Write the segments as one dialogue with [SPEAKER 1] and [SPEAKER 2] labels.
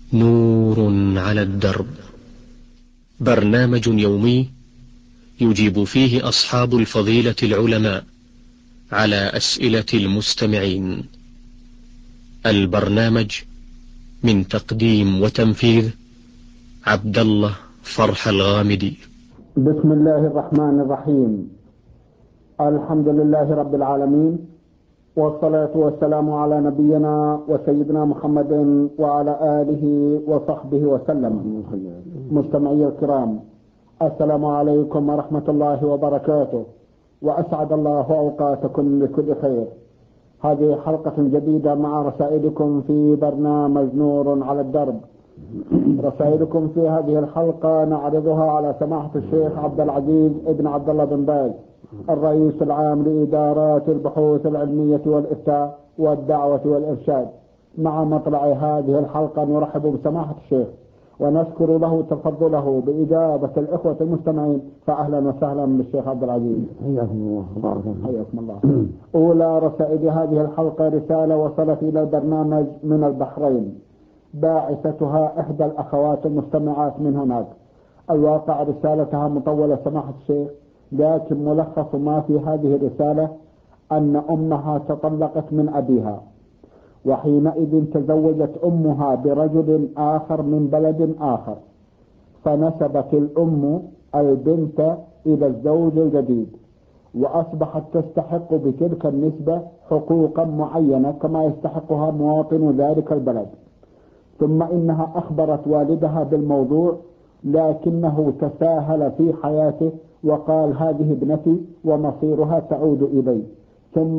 [SPEAKER 1] نور على الدرب، برنامج يومي يجيب فيه أصحاب الفضيلة العلماء على أسئلة المستمعين. البرنامج من تقديم وتنفيذ عبد الله فرح الغامدي.
[SPEAKER 2] بسم الله الرحمن الرحيم. الحمد لله رب العالمين، والصلاة والسلام على نبينا وسيدنا محمد وعلى آله وصحبه وسلم. مستمعي الكرام، السلام عليكم ورحمة الله وبركاته، وأسعد الله أوقاتكم بكل خير. هذه حلقة جديدة مع رسائلكم في برنامج نور على الدرب. رسائلكم في هذه الحلقة نعرضها على سماحة الشيخ عبد العزيز ابن عبد الله بن باز، الرئيس العام لإدارات البحوث العلمية والإفتاء والدعوة والإرشاد. مع مطلع هذه الحلقة نرحب بسماحة الشيخ ونشكر له تفضله بإجابة الإخوة المستمعين، فأهلا وسهلا بالشيخ عبد العزيز.
[SPEAKER 3] حياكم الله وبارك الله.
[SPEAKER 2] حياكم الله. أولى رسائل هذه الحلقة رسالة وصلت إلى البرنامج من البحرين، باعثتها إحدى الأخوات المستمعات من هناك. الواقع رسالتها مطولة سماحة الشيخ، لكن ملخص ما في هذه الرسالة أن أمها تطلقت من أبيها، وحينئذ تزوجت أمها برجل آخر من بلد آخر، فنسبت الأم البنت إلى الزوج الجديد، وأصبحت تستحق بتلك النسبة حقوقا معينة كما يستحقها مواطن ذلك البلد. ثم إنها أخبرت والدها بالموضوع، لكنه تساهل في حياته وقال هذه ابنتي ومصيرها تعود إلي، ثم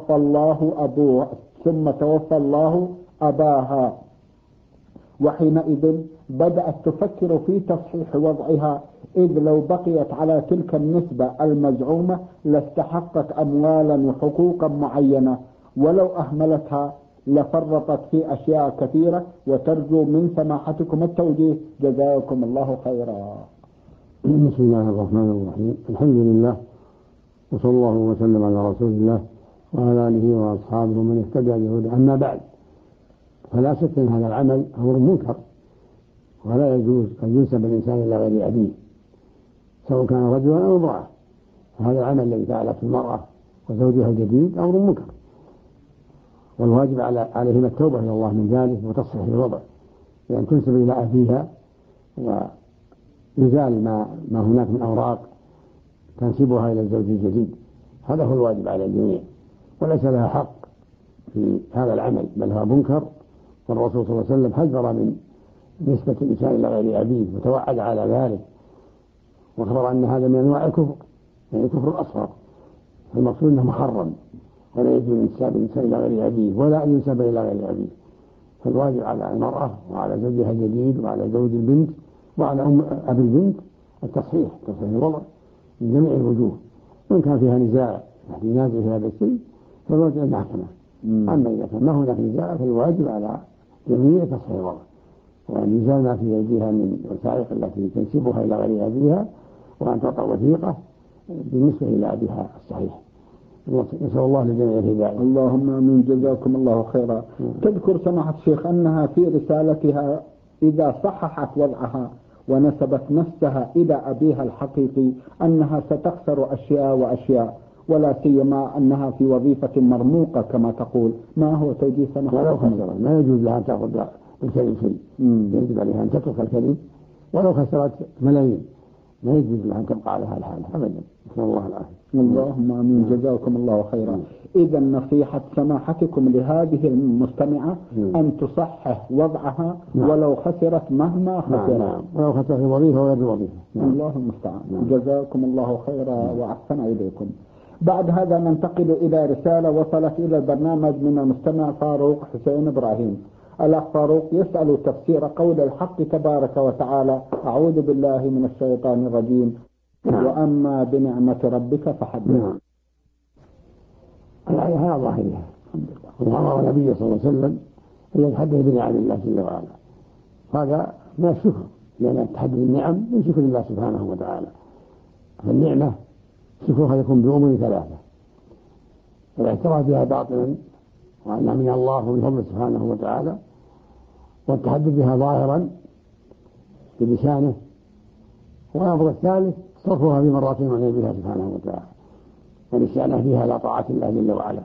[SPEAKER 2] توفى الله أباها. وحينئذ بدأت تفكر في تصحيح وضعها، إذ لو بقيت على تلك النسبة المزعومة لاستحقت أموالا وحقوقا معينة، ولو أهملتها لفرطت في أشياء كثيرة، وترجو من سماحتكم التوجيه، جزاكم الله خيرا.
[SPEAKER 3] بسم الله الرحمن الرحيم. الحمد لله، وصلى الله وسلم على رسول الله وعلى آله وأصحابه من اهتدى بهداه. أما بعد، فلا شك أن هذا العمل أمر منكر، ولا يجوز أن ينسب الإنسان إلى غير أبيه سواء كان رجلا أو امرأة. هذا العمل الذي فعلته المرأة وزوجها الجديد أمر منكر، والواجب عليهما التوبة إلى الله من ذلك وتصحيح الوضع، لأن تنسب إلى أبيها ويزال ما هناك من أوراق تنسبها إلى الزوج الجديد. هذا هو الواجب على الجميع، وليس لها حق في هذا العمل، بل هو منكر. والرسول صلى الله عليه وسلم حذر من نسبة الإنسان إلى غير أبيه وتوعد على ذلك، وأخبر أن هذا من أنواع الكفر، يعني الكفر الأصغر. فالمقصود أنه محرم، ولا يجوز انساب الإنسان إلى غير أبيه ولا أن ينسب إلى غير أبيه. فالواجب على المرأة وعلى زوجها الجديد وعلى زوج البنت وعلى أبي البنت تصحيح الوضع من جميع الوجوه. وإن كان فيها نزاع ينازع في هذا الشيء فالواجب المحكمة. أما إذا كان ما هناك نزاع فالواجب على جميع تصحيح الوضع، وأن يزال ما في أيديها من الوثائق التي تنسبها إلى غير أبيها، وأن تعطى وثيقة بالنسبة إلى أبيها الصحيح. نسأل الله لجميع الهداية.
[SPEAKER 2] اللهم آمين، جزاكم الله خيرا. تذكر سماحة الشيخ أنها في رسالتها إذا صححت وضعها ونسبت نفسها إلى أبيها الحقيقي أنها ستخسر أشياء وأشياء، ولا سيما أنها في وظيفة مرموقة كما تقول. ما هو توجيه سماحة؟
[SPEAKER 3] ولو خسرت ما يجوز لها أن تأخذ بالكذب شيء، يجب عليها أن تترك الكذب ولو خسرت ملايين، ما يجوز لها أن تبقى على هالحال أبدا. نسأل الله العافية.
[SPEAKER 2] اللهم آمين، جزاكم الله خيرا. إذا نصيحة سماحتكم لهذه المستمعة أن تصحح وضعها ولو خسرت مهما خسرت.
[SPEAKER 3] ولو خسرت الوظيفة وغير الوظيفة.
[SPEAKER 2] الله المستعان. جزاكم الله خيرا وأحسن إليكم. بعد هذا ننتقل إلى رسالة وصلت إلى البرنامج من المستمع فاروق حسين إبراهيم. الأخ فاروق يسأل تفسير قول الحق تبارك وتعالى: أعوذ بالله من الشيطان الرجيم، وأما بنعمة ربك فحدث.
[SPEAKER 3] الآية هذا ظاهرها، وأمر النبي صلى الله عليه وسلم أن يتحدث بنعم الله جل وعلا. هذا من الشكر، لأن التحدث بالنعم من شكر الله سبحانه وتعالى. فالنعمة شكرها يكون بأمور ثلاثة: الاعتراف بها باطنا وأنها من الله ومن فضله سبحانه وتعالى، والتحدث بها ظاهرا بلسانه. والأمر الثالث صرفها في مرات من بها سبحانه وتعالى ونسيانه فيها على طاعة الله جل وعلا.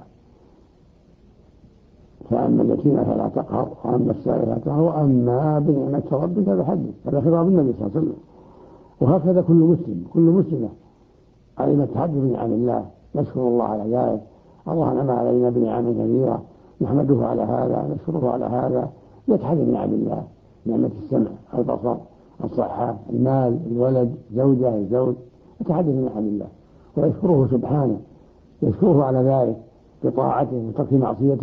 [SPEAKER 3] فأما اليتيم فلا تقهر وأما السائل فلا تقهر وأما بنعمة ربك فحدث. هذا خطاب النبي صلى الله عليه وسلم. وهكذا كل مسلم كل مسلمة علم التحدث بنعم الله نشكر الله على ذلك. الله نعم علينا بنعم كثيرة نحمده على هذا نشكره على هذا. يتحدث بنعم الله نعمة السمع البصر الصحة المال الولد زوجة الزوج يتحدث بنعم الله ويشكره سبحانه يشكره على ذلك بطاعته وترك معصيته.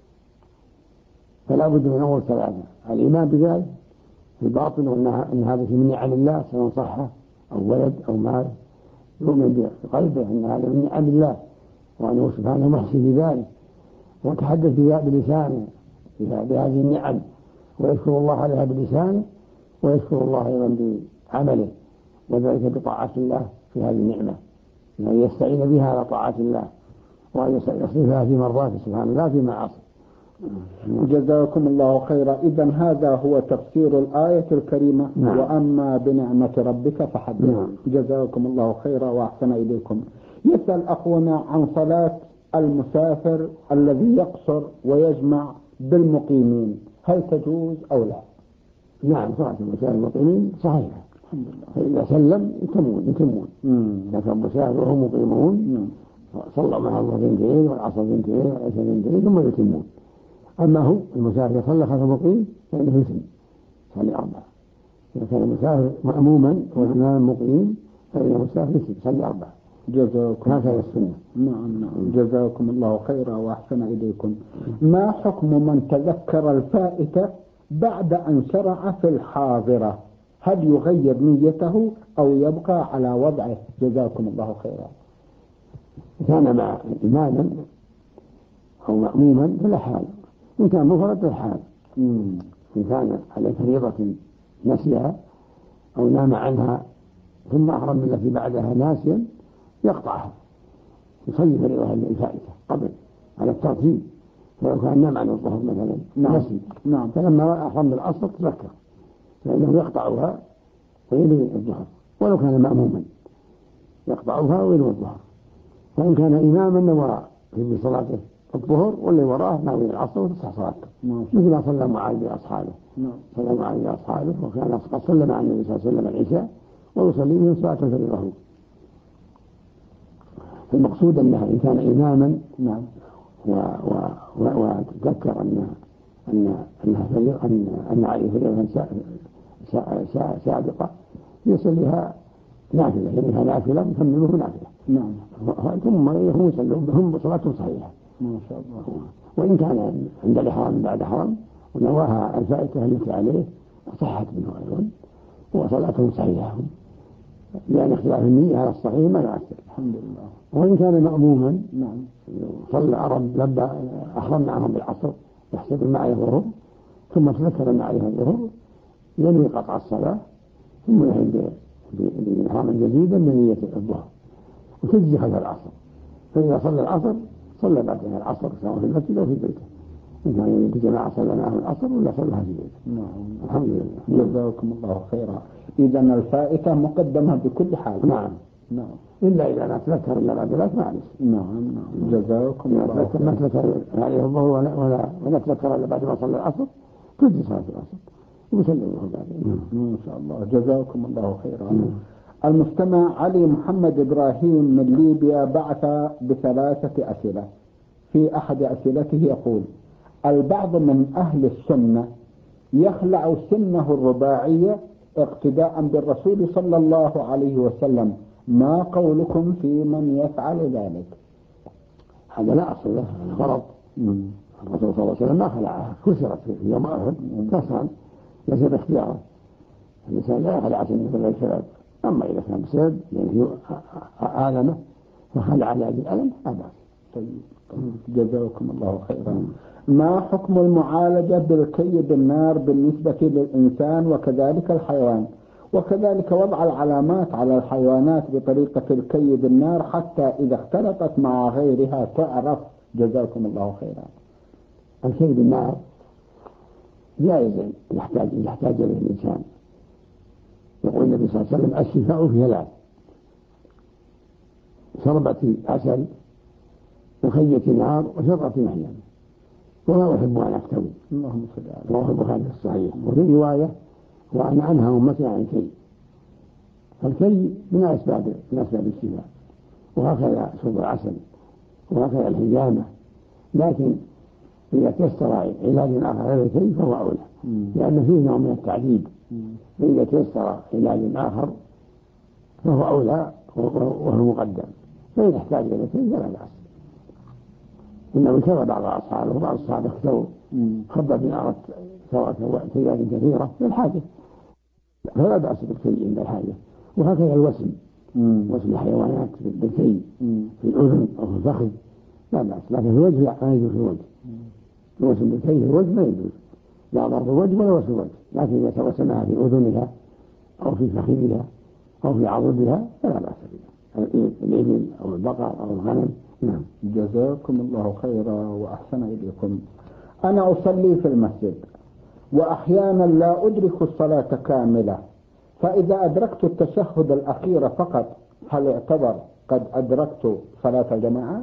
[SPEAKER 3] فلا بد من أمور ثلاثة: الإيمان بذلك في الباطن وأن هذا من نعم الله سواء صحة أو ولد أو مال يؤمن بقلبه أن هذا من نعم الله وأنه سبحانه محسن بذلك وتحدث بلسانه بهذه النعم ويشكر الله عليها بلسانه ويشكر الله أيضا بعمله وذلك بطاعة الله في هذه النعمة يعني يستعين بها على طاعة الله وأن يصرفها في مرضاته سبحانه لا في معاصي.
[SPEAKER 2] جزاكم الله خيرا. إذن هذا هو تفسير الآية الكريمة.
[SPEAKER 3] نعم.
[SPEAKER 2] وأما بنعمة ربك فحدث.
[SPEAKER 3] نعم.
[SPEAKER 2] جزاكم الله خيرا وأحسن إليكم. يسأل أخونا عن صلاة المسافر الذي يقصر ويجمع بالمقيمين هل تجوز أو لا؟
[SPEAKER 3] نعم صلاة المسافر المقيمين صحيحة الحمد لله. فإذا سلم يتمون إذا كان مسافر وهم مقيمون صلى مع الله بنتين والعصر بنتين والعشاء بنتين ثم يتمون. أما هو المسافر صلى خلف المقيم فإنه يتم صلي أربعة. إذا كان المسافر مأموما والإمام مقيم فإن المسافر يتم صلي أربعة.
[SPEAKER 2] جزاكم
[SPEAKER 3] هكذا السنة.
[SPEAKER 2] نعم. جزاكم الله خيرا وأحسن إليكم. ما حكم من تذكر الفائتة بعد أن شرع في الحاضرة؟ هل يغير نيته أو يبقى على وضعه؟ جزاكم الله خيرا.
[SPEAKER 3] كان مع إماما أو مأموما فلا حال إن كان مفرد فالحال. إن كان على فريضة نسيها أو نام عنها ثم أحرم التي بعدها ناسيا يقطعها يصلي فريضة الفائتة قبل على الترتيب. فلو كان نام عن الظهر مثلا نسي فلما أحرم بالعصر تذكر فإنه يقطعها وينوي الظهر ولو كان مأموما يقطعها وينوي الظهر. وإن كان إماما نوى في صلاته الظهر واللي وراه ناوي العصر وتصح صلاته مثل ما صلى معاذ بأصحابه. صلى معاذ بأصحابه وكان قد صلى مع النبي صلى الله عليه وسلم العشاء ويصلي من صلاة الفريضة. المقصود أنها إن كان إماما وتذكر أن عليه فريضة سابقة يصليها نافلة يصليها نافلة يكمله نافلة. ثم يصلون هم صلاتهم صحيحة
[SPEAKER 2] ما شاء الله.
[SPEAKER 3] وإن كان عند الإحرام بعد حرم ونواها الفائتة التي عليه صحت منه أيضا وصلاتهم صحيحة لأن اختلاف النية على الصحيح ما يؤثر
[SPEAKER 2] الحمد لله.
[SPEAKER 3] وإن كان مأموما صلى لبى أحرم معهم بالعصر يحسب معي الظهر ثم تذكر أن عليها الظهر ينوي قطع الصلاة ثم يهد بإحراما جديدا بنية الظهر وتجزي خلف العصر. فإذا صلى العصر صلى بعدها العصر سواء في المسجد أو في بيته إن كان يريد جماعة صلى معهم العصر ولا صلىها في بيته. الحمد لله.
[SPEAKER 2] جزاكم الله خيرا. إذن الفائتة مقدمة بكل حال.
[SPEAKER 3] نعم إلا إذا ما تذكر إلا بعد ذلك معلش.
[SPEAKER 2] جزاكم الله خيرا.
[SPEAKER 3] ما تذكر عليه الظهر ولا تذكر إلا بعد ما صلى العصر تجزي صلاة العصر ويسلم الله بعدين.
[SPEAKER 2] ما شاء الله. جزاكم الله خيرا. المستمع علي محمد إبراهيم من ليبيا بعث ب3 أسئلة. في أحد أسئلته يقول: البعض من أهل السنة يخلع سنه الرباعية اقتداء بالرسول صلى الله عليه وسلم، ما قولكم في من يفعل ذلك؟
[SPEAKER 3] هذا لا أصل له غلط. الرسول صلى الله عليه وسلم ما خلعها كسرت في يوم أحد كسرا ليس باختياره. الإنسان لا يخلع سنه بغير سبب. أما إذا كان بسبب يعني آلمه فخلع لأجل الألم لا بأس.
[SPEAKER 2] جزاكم الله خيرا. ما حكم المعالجة بالكي بالنار بالنسبة للإنسان وكذلك الحيوان، وكذلك وضع العلامات على الحيوانات بطريقة الكي بالنار حتى إذا اختلطت مع غيرها تعرف؟ جزاكم الله خيرا.
[SPEAKER 3] الكي بالنار جائز يحتاج إليه الإنسان. يقول النبي صلى الله عليه وسلم الشفاء في ثلاث: شربة عسل، وخية نار، وشربة محيان. ولا أحب أن أفتوي.
[SPEAKER 2] اللهم صل على
[SPEAKER 3] رواه البخاري في الصحيح. وفي رواية: وأنا أنهى أمتي عن الكي. فالكي من أسباب الشفاء، وهكذا شرب العسل، وهكذا الحجامة. لكن إذا تيسر علاج آخر غير الكي فهو أولى، لأن فيه نوع من التعذيب. فإذا تيسر علاج آخر فهو أولى وهو مقدم. فإن احتاج إلى الكي فلا بأس. إنه كان بعض أصحابه وبعض الصحابة اختوا خبى بنارة كيات كثيرة للحاجة، فلا بأس بالكي عند الحاجة. وهكذا الوسم، وسم الحيوانات بالكي في الأذن أو في الفخذ لا بأس، لكن في الوجه لا، ما يجوز في الوجه. الوسم بالكي في الوجه ما يجوز، لا ضرب الوجه ولا وسم الوجه. لكن إذا توسمها في أذنها أو في فخذها أو في عضدها فلا بأس بها، الإبل أو البقر أو الغنم. نعم.
[SPEAKER 2] جزاكم الله خيرا وأحسن إليكم. أنا أصلي في المسجد وأحيانا لا أدرك الصلاة كاملة، فإذا أدركت التشهد الأخير فقط هل يعتبر قد أدركت صلاة الجماعة؟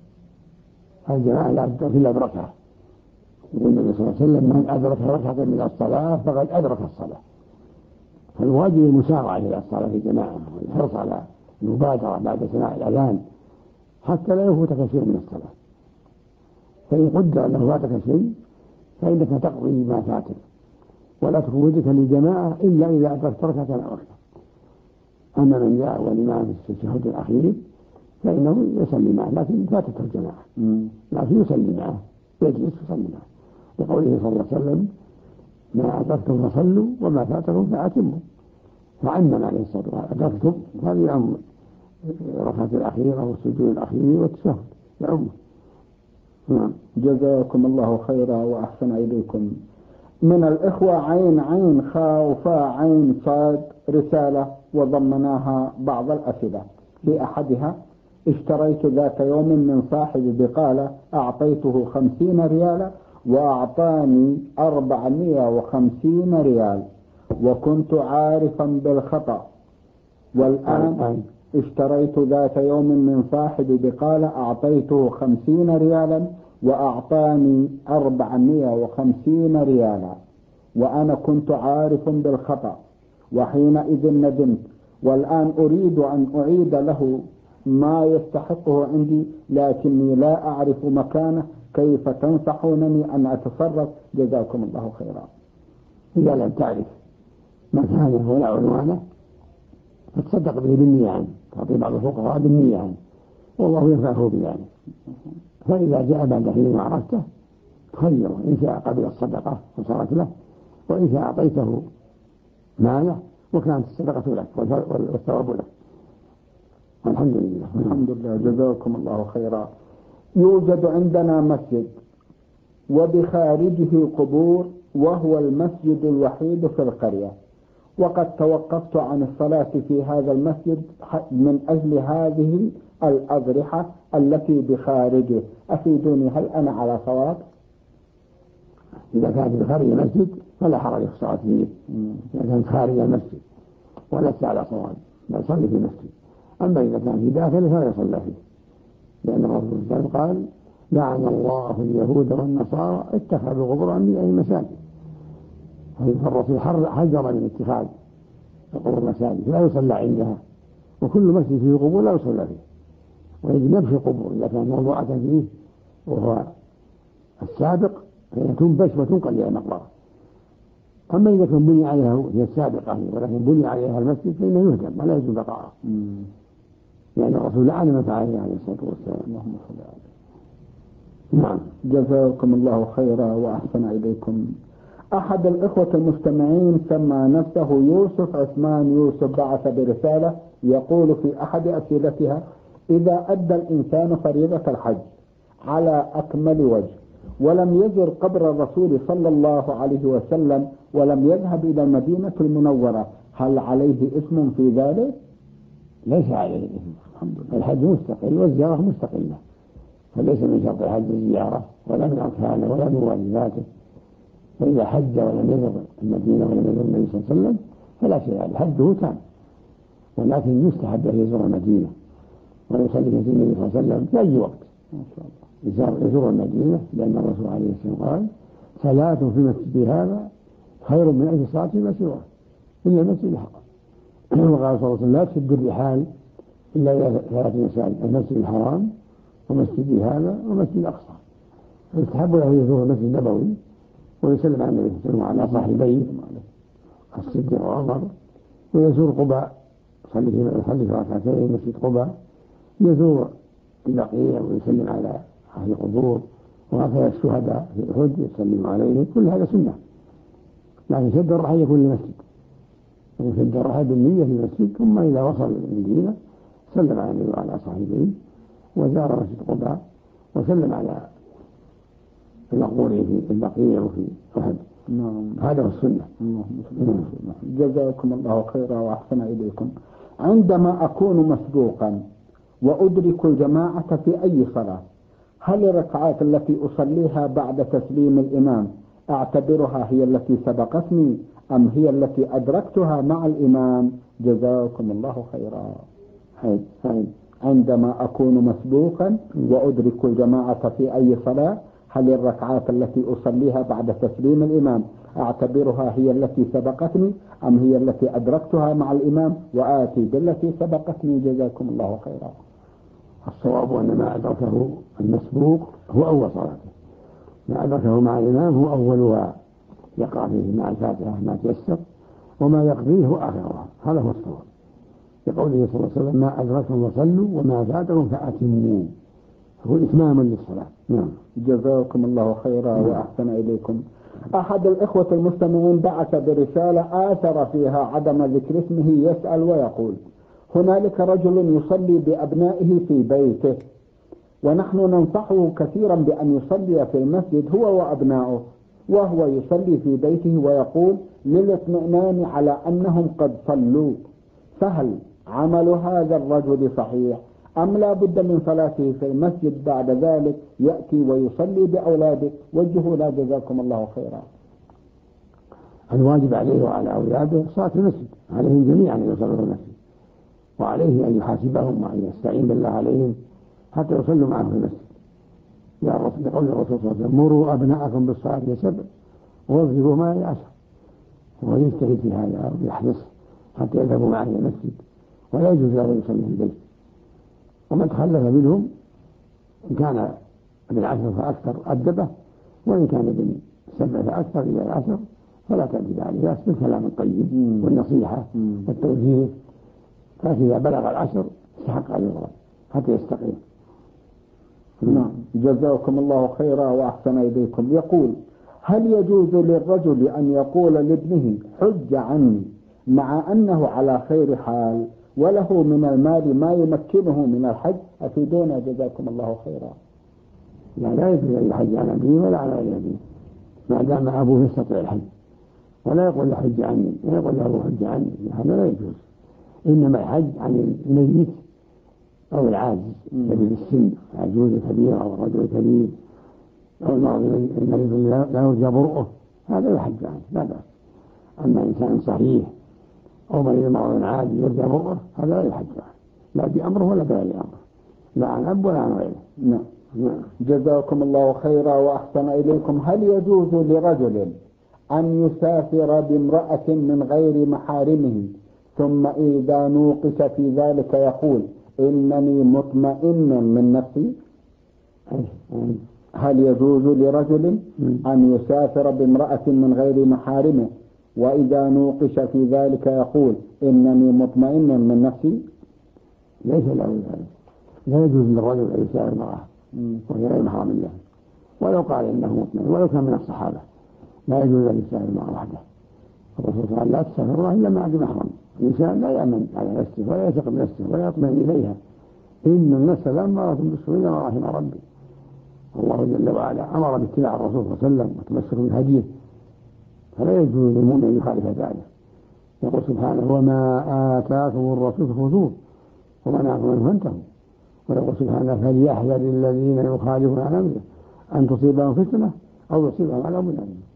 [SPEAKER 3] الجماعة لا تدرك إلا بركعة. يقول النبي صلى الله عليه وسلم: من أدرك ركعة من الصلاة فقد أدرك الصلاة. فالواجب المسارعة إلى الصلاة في الجماعة، والحرص على المبادرة بعد سماع الأذان حتى لا يفوتك شيء من الصلاة. فإن قدر أنه فاتك شيء فإنك تقضي ما فاتك، ولا تفوتك للجماعة إلا إذا أدركت ركعة أو أكثر. أما من جاء والإمام في التشهد الأخير فإنه يصلي معه، لكن فاتته الجماعة، لكن يصلي معه، يجلس يصلي معه، لقوله صلى الله عليه وسلم: ما أدركتم فصلوا وما فاتكم فأتموا. فعمم عليه الصلاة والسلام: أدركتم هذه يعم الركعة الأخيرة والسجود الأخير والتشهد يعم.
[SPEAKER 2] جزاكم الله خيرا وأحسن إليكم. من الإخوة عين عين خاء وفاء عين صاد رسالة وضمناها بعض الأسئلة. في أحدها: اشتريت ذات يوم من صاحب بقالة أعطيته 50 ريالا وأعطاني 450 ريال وكنت عارفا بالخطأ، والآن اشتريت ذات يوم من صاحب بقالة أعطيته 50 ريالا وأعطاني 450 ريالا وأنا كنت عارف بالخطأ، وحينئذ ندمت، والآن أريد أن أعيد له ما يستحقه عندي لكني لا أعرف مكانه، كيف تنصحونني أن أتصرف؟ جزاكم الله خيرا.
[SPEAKER 3] إذا لم تعرف مكانه ولا عنوانه فتصدق به بالنية عنه، تعطي بعض الفقراء بالنية عنه والله ينفعه بذلك. فإذا جاء بعد حين عرفته تخيره، إن شاء قبل الصدقة وصارت له، وإن شاء أعطيته ماله وكانت الصدقة لك والثواب لك. والحمد لله.
[SPEAKER 2] الحمد لله. جزاكم الله خيرا. يوجد عندنا مسجد وبخارجه قبور، وهو المسجد الوحيد في القرية، وقد توقفت عن الصلاة في هذا المسجد من أجل هذه الأضرحة التي بخارجه، أفيدوني هل أنا على صواب؟
[SPEAKER 3] إذا كانت بخارج المسجد فلا حرج في الصلاة فيه، إذا كانت خارج المسجد ولست على صواب بل صلي في المسجد. أما إذا كان في داخله فلا يصلى فيه، لأن الرسول صلى الله عليه وسلم قال: لعن الله اليهود والنصارى اتخذوا قبور أنبيائهم مساجد. فالرسول حذر من اتخاذ القبور مساجد، لا يصلى عندها، وكل مسجد فيه قبور لا يصلى فيه، ويجب نبش القبور إذا كانت موضوعة فيه وهو السابق فهي تنبش وتنقل إلى المقبرة. أما إذا كان بني عليها هي السابقة ولكن بني عليها المسجد فإنه يهدم ولا يجوز بقاءه، يعني الرسول لعن من فعله عليه الصلاة والسلام.
[SPEAKER 2] اللهم صل عليه.
[SPEAKER 3] نعم.
[SPEAKER 2] جزاكم الله خيرا وأحسن إليكم. أحد الإخوة المستمعين سمى نفسه يوسف عثمان يوسف، بعث برسالة يقول في أحد أسئلتها: إذا أدى الإنسان فريضة الحج على أكمل وجه ولم يزر قبر الرسول صلى الله عليه وسلم ولم يذهب إلى المدينة المنورة هل عليه اسم في ذلك؟
[SPEAKER 3] ليس عليه اسم، الحج مستقل والزيارة مستقلة، فليس من شرط الحج الزيارة ولا من أركانه ولا من واجباته، وإذا حج ولم يزر المدينة ولم يزر النبي صلى الله عليه وسلم فلا شيء عليه، حجه تام، ولكن يستحب أن يزور المدينة ويصلي في النبي صلى الله عليه وسلم في أي وقت يزور المدينة، لأن الرسول عليه السلام قال: صلاة في مسجد هذا خير من 1000 صلاة فيما سواه إلا المسجد الحرام. وقال صلى الله عليه وسلم: لا تشد الرحال إلا إلى 3 مساجد: المسجد الحرام ومسجد هذا ومسجد الأقصى. فيستحب له يزور المسجد النبوي ويسلم على النبي صلى الله عليه وسلم وعلى صاحبيه الصديق وعمر، ويزور قباء يصلي في ركعتين مسجد قباء، يزور البقيع ويسلم على أهل القبور، وهكذا الشهداء في أحد يسلم عليهم. كل هذا سنة، لكن شد الرحل يكون للمسجد، شد الرحل بالنية في المسجد، ثم إذا وصل المدينة سلم على النبي وعلى صاحبيه وزار مسجد قباء وسلم على المقبورين في البقيع وفي أحد. هذا هو السنة.
[SPEAKER 2] جزاكم الله خيرا وأحسن إليكم. عندما أكون مسبوقا وأدرك الجماعة في أي صلاة، هل الركعات التي أصليها بعد تسليم الإمام أعتبرها هي التي سبقتني أم هي التي أدركتها مع الإمام؟ جزاكم الله خيرا. عندما أكون مسبوقا وأدرك الجماعة في أي صلاة، هل الركعات التي أصليها بعد تسليم الإمام أعتبرها هي التي سبقتني أم هي التي أدركتها مع الإمام وآتي بالتي سبقتني؟ جزاكم الله خيرا.
[SPEAKER 3] الصواب أن ما أدركه المسبوق هو أول صلاته، ما أدركه مع الإمام هو أولها، يقرأ فيه مع الفاتحة ما تيسر، وما يقضيه هو آخرها. هذا هو الصواب، يقوله صلى الله عليه وسلم: ما أدركتم فصلوا وما فاتكم فأتموا، هو إتماما للصلاة. نعم.
[SPEAKER 2] جزاكم الله خيرا وأحسن إليكم. أحد الإخوة المستمعين بعث برسالة آثر فيها عدم ذكر اسمه، يسأل ويقول: هنالك رجل يصلي بأبنائه في بيته، ونحن ننصحه كثيرا بأن يصلي في المسجد هو وأبنائه، وهو يصلي في بيته ويقول للاطمئنان على أنهم قد صلوا، فهل عمل هذا الرجل صحيح أم لا بد من صلاته في المسجد بعد ذلك يأتي ويصلي بأولاده؟ وجهوا لا جزاكم الله خيرا.
[SPEAKER 3] الواجب عليه وعلى أولاده صلاة المسجد، عليهم جميعا أن يصلوا في المسجد، وعليه أن يحاسبهم وأن يستعين بالله عليهم حتى يصلوا معه في المسجد. يقول الرسول صلى الله عليه وسلم: مروا أبناءكم بالصلاة لسبع واضربوا ما لعشر. ويجتهد في هذا ويحرص حتى يذهبوا معه إلى المسجد، ولا يجوز له أن يصلي في البيت. ومن تخلف منهم إن كان بالعشر فأكثر أدبه، وإن كان بالسبع فأكثر إلى العشر فلا تأدب عليه، بس بالكلام الطيب والنصيحة والتوجيه. فإذا بلغ العشر استحق أن يضرب حتى يستقيم.
[SPEAKER 2] نعم. جزاكم الله خيرا وأحسن إليكم. يقول: هل يجوز للرجل أن يقول لابنه حج عني مع أنه على خير حال وله من المال ما يمكنه من الحج؟ أفيدونا جزاكم الله خيرا.
[SPEAKER 3] لا يجوز أن يحج عن أبيه ولا على غير أبيه ما دام أبوه يستطيع الحج، ولا يقول له حج عني ولا يقول له حج عني، هذا لا يجوز. إنما الحج عن الميت أو العاجز الذي بالسن، العجوز الكبير أو الرجل الكبير أو المريض لا يرجى برؤه، هذا يحج عنه لا بأس. أما إنسان صحيح أو مريض مرض عادي يرجى برؤه هذا لا يحج عنه، لا بأمره ولا بغير أمره، لا عن أب ولا عن غيره.
[SPEAKER 2] نعم. جزاكم الله خيرا وأحسن إليكم. هل يجوز لرجل أن يسافر بامرأة من غير محارمه ثم إذا نوقش في ذلك يقول إنني مطمئن من نفسي؟ هل يجوز لرجل أن يسافر بامرأة من غير محارمه وإذا نوقش في ذلك يقول إنني مطمئن من نفسي؟
[SPEAKER 3] ليس له ذلك، لا يجوز للرجل أن يسافر امرأة وهي غير محرم له، ولو قال إنه مطمئن ولو كان من الصحابة، لا يجوز أن يسافر امرأة وحده. الرسول صلى الله عليه وسلم: لا تسافر امرأة إلا مع ذي محرم. الإنسان لا يأمن على نفسه ولا يثق بنفسه ولا يطمئن إليها، إن النفس لأمارة بالسوء إلا ما رحم ربي. الله جل وعلا أمر باتباع الرسول صلى الله عليه وسلم وتمسك بهديه، فلا يجوز للمؤمن أن يخالف ذلك. يقول سبحانه: وما آتاكم الرسول فخذوه وما نهاكم عنه فانتهوا. ويقول سبحانه: فليحذر الذين يخالفون عن أمره أن تصيبهم فتنة أو يصيبهم عذاب أليم.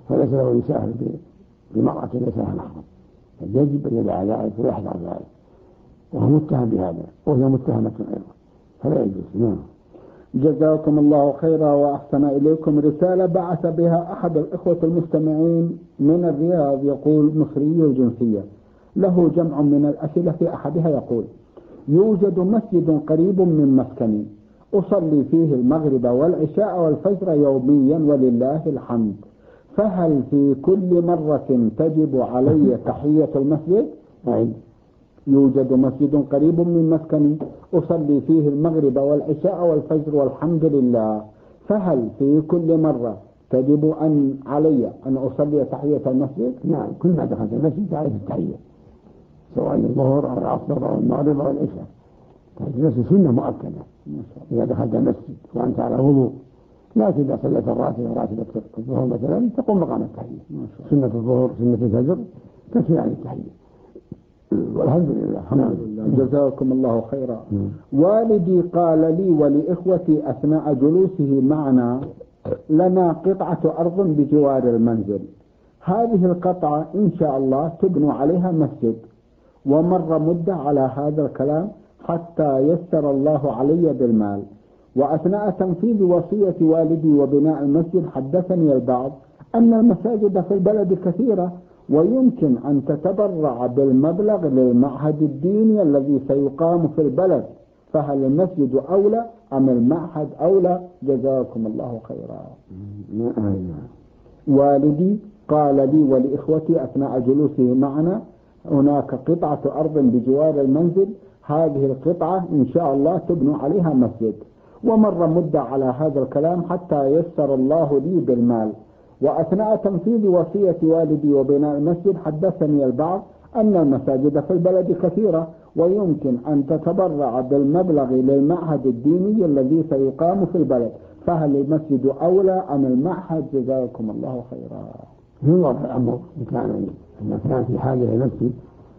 [SPEAKER 3] فليس له أن يسافر بمرأة ليس لها محرم، يجب أن يدع ذلك ويحذر ذلك، وهو متهم بهذا وهي متهمة أيضا، فلا يجوز. نعم.
[SPEAKER 2] جزاكم الله خيرا وأحسن إليكم. رسالة بعث بها أحد الإخوة المستمعين من الرياض، يقول: مصري الجنسية، له جمع من الأسئلة، في أحدها يقول: يوجد مسجد قريب من مسكني أصلي فيه المغرب والعشاء والفجر يوميا ولله الحمد، فهل في كل مرة تجب علي تحية المسجد؟ يوجد مسجد قريب من مسكني أصلي فيه المغرب والعشاء والفجر والحمد لله، فهل في كل مرة تجب علي أن أصلي تحية المسجد؟
[SPEAKER 3] نعم، كل ما دخلت المسجد عليك التحية، سواء الظهر أو العصر أو المغرب أو العشاء. تحية المسجد سنة مؤكدة إذا دخلت المسجد وأنت على وضوء، لكن إذا صليت راتبة الظهر مثلا تقوم مقام التحية. سنة الظهر سنة الفجر تكفي عن التحية، والحمد لله.
[SPEAKER 2] جزاكم الله خيرا. والدي قال لي ولإخوتي أثناء جلوسه معنا: لنا قطعة أرض بجوار المنزل، هذه القطعة إن شاء الله تبنى عليها مسجد. ومر مدة على هذا الكلام حتى يسر الله علي بالمال، وأثناء تنفيذ وصية والدي وبناء المسجد حدثني البعض أن المساجد في البلد كثيرة ويمكن أن تتبرع بالمبلغ للمعهد الديني الذي سيقام في البلد، فهل المسجد أولى أم المعهد أولى؟ جزاكم الله خيرا. والدي قال لي ولإخوتي أثناء جلوسه معنا: هناك قطعة أرض بجوار المنزل، هذه القطعة إن شاء الله تبنى عليها مسجد. ومر مدة على هذا الكلام حتى يسر الله لي بالمال، وأثناء تنفيذ وصية والدي وبناء المسجد حدثني البعض أن المساجد في البلد كثيرة ويمكن أن تتبرع بالمبلغ للمعهد الديني الذي سيقام في البلد، فهل المسجد أولى أم المعهد؟ جزاكم الله خيرا.
[SPEAKER 3] ينظر الأمر، إن كان في حاجة إلى مسجد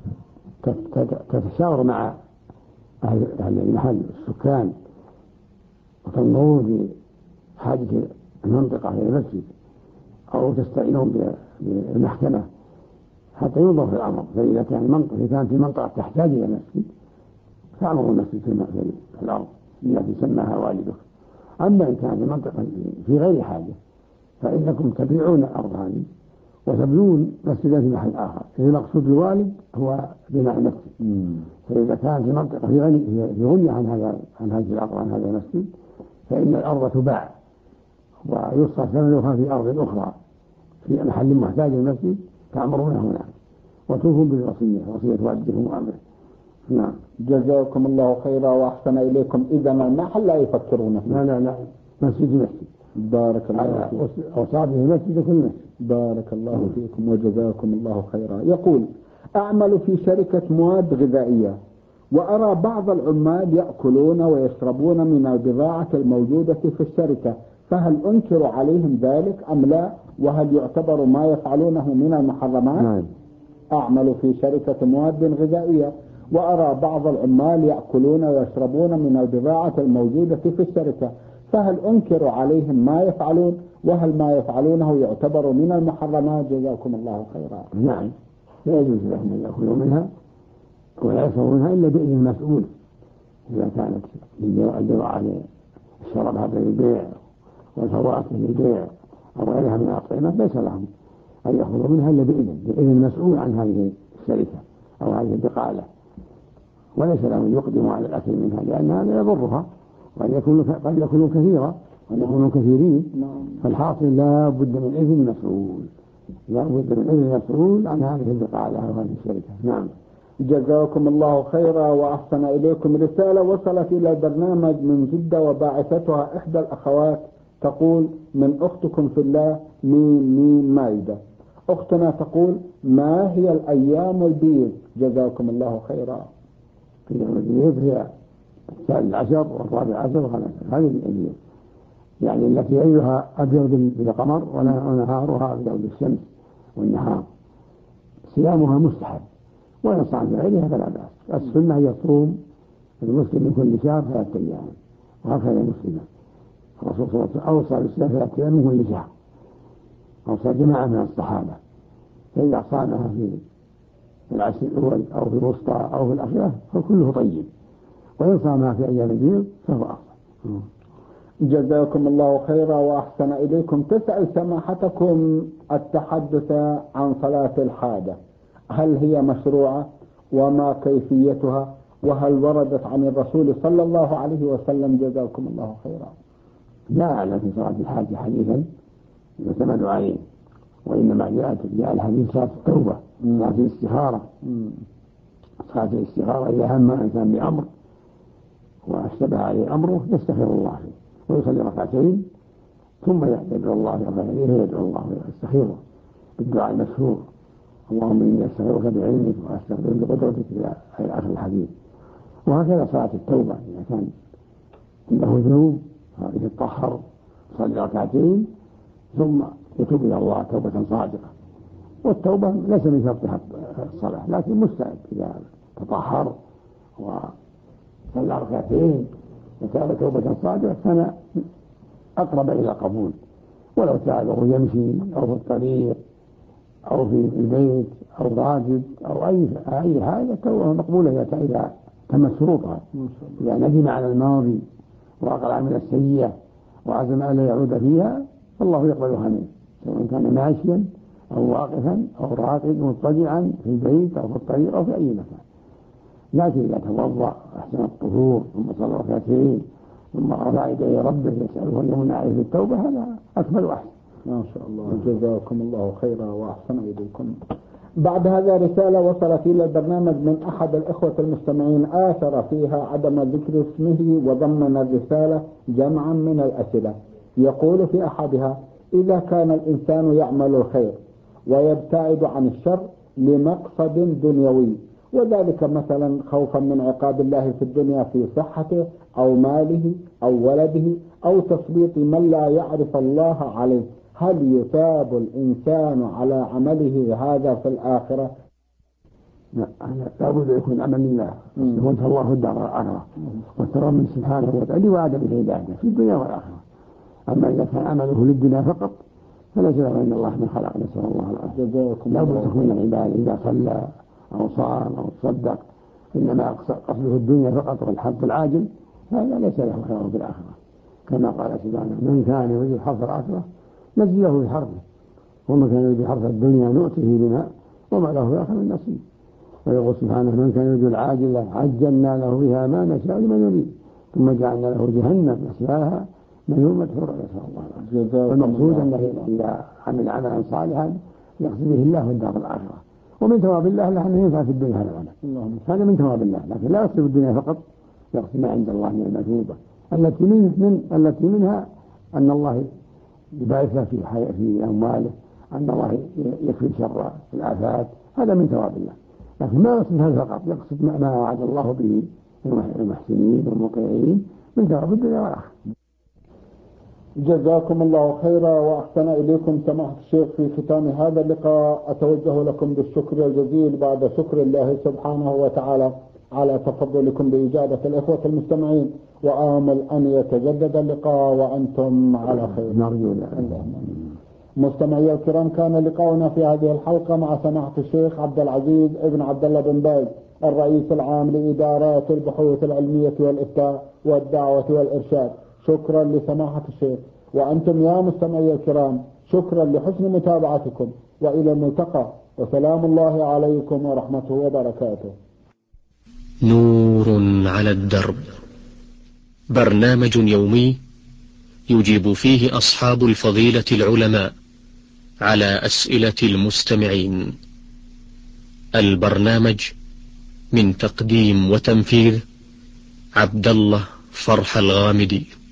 [SPEAKER 3] تتشاور مع أهل المحل السكان وتنظرون بحاجة المنطقة إلى المسجد، أو تستعينون بالمحكمة حتى ينظر في الأمر. فإذا كانت المنطقة تحتاج إلى مسجد فأمر المسجد في الأرض التي سماها والدك. أما إن كانت المنطقة في غير حاجة فإنكم تبيعون الأرض هذه وتبنون مسجدا في محل آخر، إذا المقصود الوالد هو بناء المسجد. فإذا كانت المنطقة في غنية عن هذه الأرض عن هذا المسجد فإن الأرض تباع ويصرف ثمنها في أرض أخرى في محل محتاج المسجد، تأمرونه هناك وتوفون بالوصية، وصية والدكم وأمره. نعم.
[SPEAKER 2] جزاكم الله خيرا وأحسن إليكم. إذا المحل لا يفكرون فيه.
[SPEAKER 3] لا مسجد.
[SPEAKER 2] بارك الله فيكم.
[SPEAKER 3] وصابه المسجد كل مسجد.
[SPEAKER 2] بارك الله فيكم وجزاكم الله خيرا. يقول: أعمل في شركة مواد غذائية، وأرى بعض العمال يأكلون ويشربون من البضاعة الموجودة في الشركة، فهل أنكر عليهم ذلك أم لا؟ وهل يعتبر ما يفعلونه من المحرمات؟
[SPEAKER 3] نعم.
[SPEAKER 2] أعمل في شركة مواد غذائية، وأرى بعض العمال يأكلون ويشربون من البضاعة الموجودة في الشركة، فهل أنكر عليهم ما يفعلون؟ وهل ما يفعلونه يعتبر من المحرمات؟ جزاكم الله خيرا.
[SPEAKER 3] نعم، لا يجوز لهم أن يأكلوا منها ولا يشربوا منها إلا بإذن المسؤول. إذا كانت البضاعة الشراب للبيع والفواكه للبيع أو غيرها من الأطعمة ليس لهم أن يأخذوا منها إلا بإذن المسؤول عن هذه الشركة أو هذه البقالة، وليس لهم أن يقدموا على الأكل منها لأن هذا يضرها، وقد يكونوا كثيرا وقد يكونوا كثيرين. فالحاصل لا بد من إذن مسؤول عن هذه البقالة أو هذه الشركة. نعم.
[SPEAKER 2] جزاكم الله خيرا وأحسن إليكم. رسالة وصلت إلى البرنامج من جدة وباعثتها إحدى الأخوات، تقول: من أختكم في الله ميم مايدة. أختنا تقول: ما هي الأيام البيض؟ جزاكم الله خيرا.
[SPEAKER 3] الأيام البيض هي 13 و14 و15، هذه الأيام يعني التي أيها أبيض بالقمر ونهارها أبيض بالشمس والنهار. صيامها مستحب ويصح عن غيرها فلا بأس. السنة هي يصوم المسلم من كل شهر 3 أيام، وهكذا المسلمة. الرسول صلى الله عليه وسلم أوصى بالصيام 3 أيام من كل شهر، أو صار جماعة من الصحابة، فإذا صامها في العشر الأول أو في الوسطى أو في الأخيرة فكله طيب، وإن صامها في أيام البيض فهو أفضل.
[SPEAKER 2] جزاكم الله خيرا وأحسن إليكم. تسأل سماحتكم التحدث عن صلاة الحاجة، هل هي مشروعة وما كيفيتها وهل وردت عن الرسول صلى الله عليه وسلم؟ جزاكم الله خيرا.
[SPEAKER 3] لا أعلم في صلاة الحاجة حديثا يعتمد عليه، وإنما جاء الحديث صلاة التوبة، صلاة الاستخارة. صلاة الاستخارة إذا هم الإنسان بأمر واشتبه عليه أمره يستخير الله فيه ويصلي ركعتين ثم يدعو الله ركعتين ويدعو الله ويستخيره بالدعاء المشهور: اللهم إني أستغفرك بعلمك وأستغفرك بقدرتك إلى آخر الحديث. وهكذا صلاة التوبة إذا كان عنده ذنوب يتطهر يصلي ركعتين ثم يتوب إلى الله توبة صادقة. والتوبة ليس من شرطها الصلاة، لكن مستعد إذا تطهر وصلى ركعتين وتاب توبة صادقة كان أقرب إلى قبول. ولو تاب وهو يمشي أو في الطريق أو في البيت أو راجل أو أي حاجة توبة مقبولة إذا تم شروطها، إذا ندم على الماضي وأقلع من السيئة وعزم ألا يعود فيها فالله يقبلها منه، سواء كان ماشيا أو واقفا أو راقد مضطجعا في البيت أو في الطريق أو في أي مكان. لكن إذا توضأ أحسن الطهور ثم صلى ركعتين ثم رفع يديه ربه يسأله أن يمن عليه بالتوبة هذا أكمل وأحسن.
[SPEAKER 2] ما شاء الله. جزاكم الله خيرا وأحسن إليكم. بعد هذا رسالة وصلت إلى البرنامج من أحد الإخوة المستمعين آثر فيها عدم ذكر اسمه وضمن الرسالة جمعا من الأسئلة. يقول في أحدها: إذا كان الإنسان يعمل الخير ويبتعد عن الشر لمقصد دنيوي، وذلك مثلا خوفا من عقاب الله في الدنيا في صحته أو ماله أو ولده أو تسليط من لا يعرف الله عليه، هل يثاب الإنسان على عمله هذا في الآخرة؟
[SPEAKER 3] لا بد يكون عمل لله يكون الله الدار الآخرة والترى من سبحانه وتعالى وعدم الهداية في الدنيا والآخرة. أما إذا كان عمله للدنيا فقط فلا شك أن الله من خلق، نسأل الله العافية. لا بد تكون العبادة إذا صلى أو صام أو تصدق إنما قصده الدنيا فقط والحظ العاجل هذا ليس له خير في الآخرة، كما قال سبحانه: من كان يريد حرث الآخرة نزل له في حرثه ومن كان يريد حرث الدنيا نؤته بما وما له في الآخرة من نصيب. ويقول سبحانه: من كان يريد العاجلة عجلنا له بها ما نشاء لمن يريد ثم جعلنا له جهنم يصلاها مذموما مدحورا، نسأل الله العافية. والمقصود أنه إذا عمل عملا صالحا يقصد به الله الدار الآخرة، ومن ثواب الله أنه ينفع في الدنيا هذا العمل، هذا من ثواب الله، لكن لا يقصد الدنيا فقط، يقصد ما عند الله من المثوبة التي منها أن الله يبارك له في أمواله، أن الله يكفي شر الآفات، هذا من ثواب الله. لكن ما يقصد هذا فقط، يقصد ما وعد الله به المحسنين والمطيعين من ثواب الدنيا والآخرة.
[SPEAKER 2] جزاكم الله خيرا وأحسن إليكم سماحة الشيخ. في ختام هذا اللقاء أتوجه لكم بالشكر الجزيل بعد شكر الله سبحانه وتعالى على تفضلكم بإجابة الإخوة المستمعين، وآمل أن يتجدد اللقاء وأنتم على خير.
[SPEAKER 3] نرجو
[SPEAKER 2] مستمعي الكرام، كان لقاؤنا في هذه الحلقة مع سماحة الشيخ عبد العزيز ابن عبد الله بن باز، الرئيس العام لإدارات البحوث العلمية والإفتاء والدعوة والإرشاد. شكرا لسماحة الشيخ، وأنتم يا مستمعي الكرام شكرا لحسن متابعتكم، وإلى الملتقى، وسلام الله عليكم ورحمته وبركاته.
[SPEAKER 1] نور على الدرب، برنامج يومي يجيب فيه أصحاب الفضيلة العلماء على أسئلة المستمعين. البرنامج من تقديم وتنفيذ عبد الله فرح الغامدي.